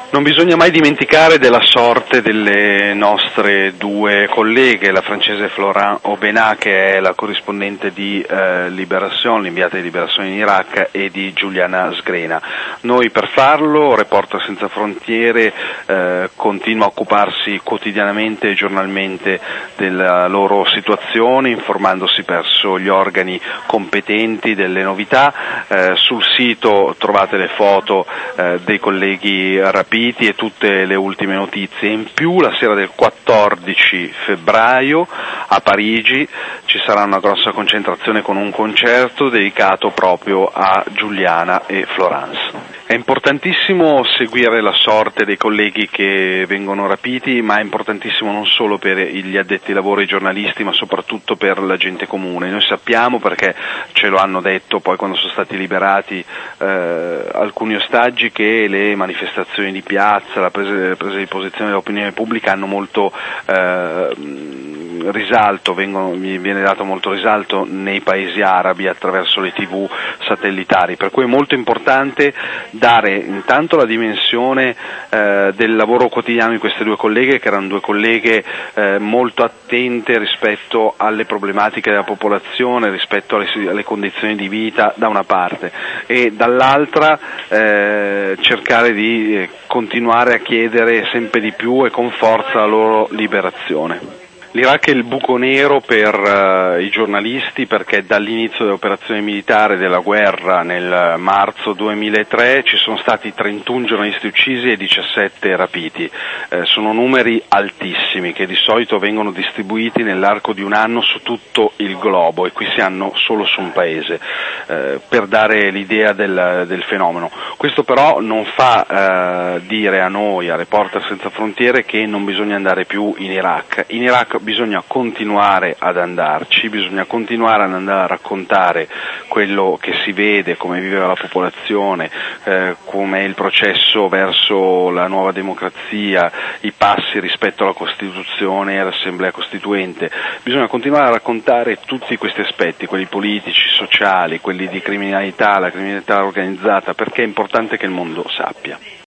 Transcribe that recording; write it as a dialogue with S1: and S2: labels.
S1: Non bisogna mai dimenticare della sorte delle nostre due colleghe, la francese Florent Aubenas, che è la corrispondente di Libération, l'inviata di Libération in Iraq, e di Giuliana Sgrena. Noi per farlo, Reporter Senza Frontiere continua a occuparsi quotidianamente e giornalmente della loro situazione, informandosi presso gli organi competenti delle novità. Sul sito trovate le foto dei colleghi rapiti e tutte le ultime notizie. In più, la sera del 14 febbraio a Parigi ci sarà una grossa concentrazione con un concerto dedicato proprio a Giuliana e Florence. È importantissimo seguire la sorte dei colleghi che vengono rapiti, ma è importantissimo non solo per gli addetti ai lavori, i giornalisti, ma soprattutto per la gente comune. Noi sappiamo, perché ce lo hanno detto poi quando sono stati liberati alcuni ostaggi, che le manifestazioni di piazza, la presa di posizione dell'opinione pubblica hanno molto risalto, viene dato molto risalto nei paesi arabi attraverso le TV satellitari, per cui è molto importante dare intanto la dimensione del lavoro quotidiano di queste due colleghe, che erano due colleghe molto attente rispetto alle problematiche della popolazione, rispetto alle condizioni di vita da una parte, e dall'altra cercare di continuare a chiedere sempre di più e con forza la loro liberazione. L'Iraq è il buco nero per i giornalisti, perché dall'inizio dell'operazione militare della guerra nel marzo 2003 ci sono stati 31 giornalisti uccisi e 17 rapiti. Sono numeri altissimi che di solito vengono distribuiti nell'arco di un anno su tutto il globo, e qui si hanno solo su un paese, per dare l'idea del fenomeno. Questo però non fa dire a noi, a Reporter Senza Frontiere, che non bisogna andare più in Iraq. In Iraq bisogna continuare ad andarci, bisogna continuare ad andare a raccontare quello che si vede, come vive la popolazione, come è il processo verso la nuova democrazia, i passi rispetto alla Costituzione e all'Assemblea Costituente. Bisogna continuare a raccontare tutti questi aspetti, quelli politici, sociali, quelli di criminalità, la criminalità organizzata, perché è importante che il mondo sappia.